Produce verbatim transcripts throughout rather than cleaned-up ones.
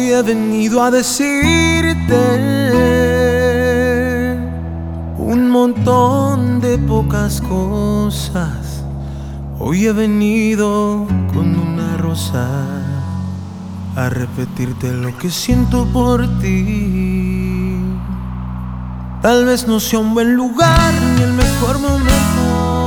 Hoy he venido a decirte un montón de pocas cosas. Hoy he venido con una rosa a repetirte lo que siento por ti. Tal vez no sea un buen lugar ni el mejor momento,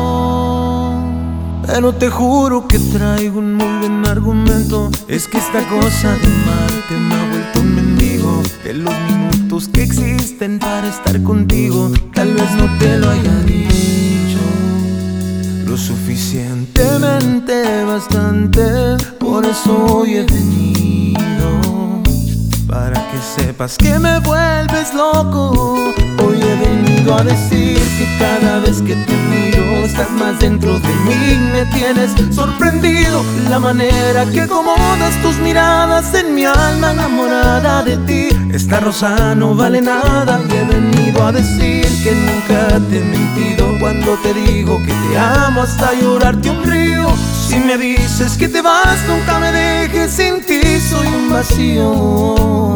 pero te juro que traigo un muy buen argumento. Es que esta cosa de amarte me ha vuelto un mendigo de los minutos que existen para estar contigo. Tal vez no te lo haya dicho lo suficientemente bastante, por eso hoy he venido para que sepas que me vuelves loco. Hoy he venido a decir que cada vez que te miro estás más dentro de mí. Me tienes sorprendido la manera que acomodas tus miradas en mi alma enamorada de ti. Esta rosa no vale nada y he venido a decir que nunca te he mentido cuando te digo que te amo hasta llorarte un río. Si me dices que te vas, nunca me dejes, sin ti soy un vacío.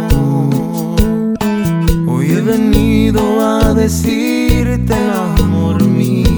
Hoy he venido a decirte, amor mío.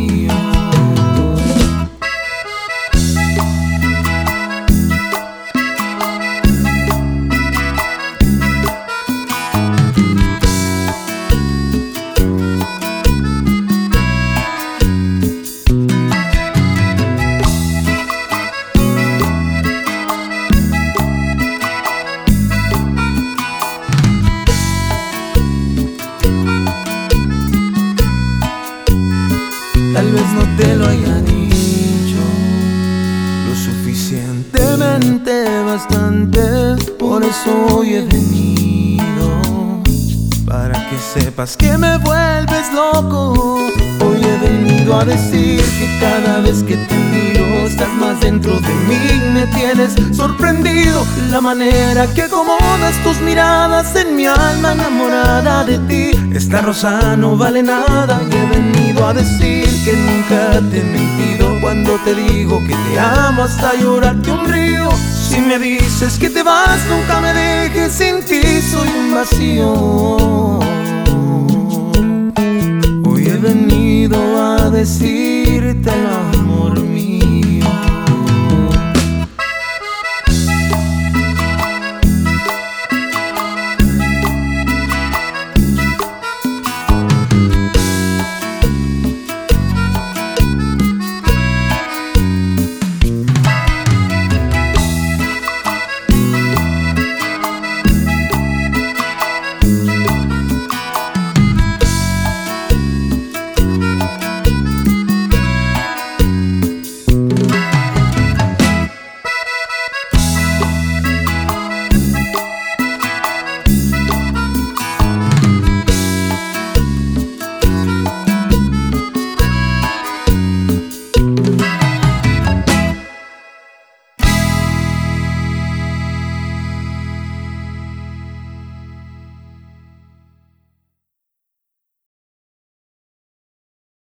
Tal vez no te lo haya dicho lo suficientemente bastante, por eso hoy he venido para que sepas que me vuelves loco. Hoy he venido a decir que cada vez que te miro estás más dentro de mí. Me tienes sorprendido la manera que acomodas tus miradas en mi alma enamorada de ti. Esta rosa no vale nada y he venido a decir que nunca te he mentido cuando te digo que te amo hasta llorarte un río. Si me dices que te vas, nunca me dejes, sin ti soy un vacío. Hoy he venido a decirte la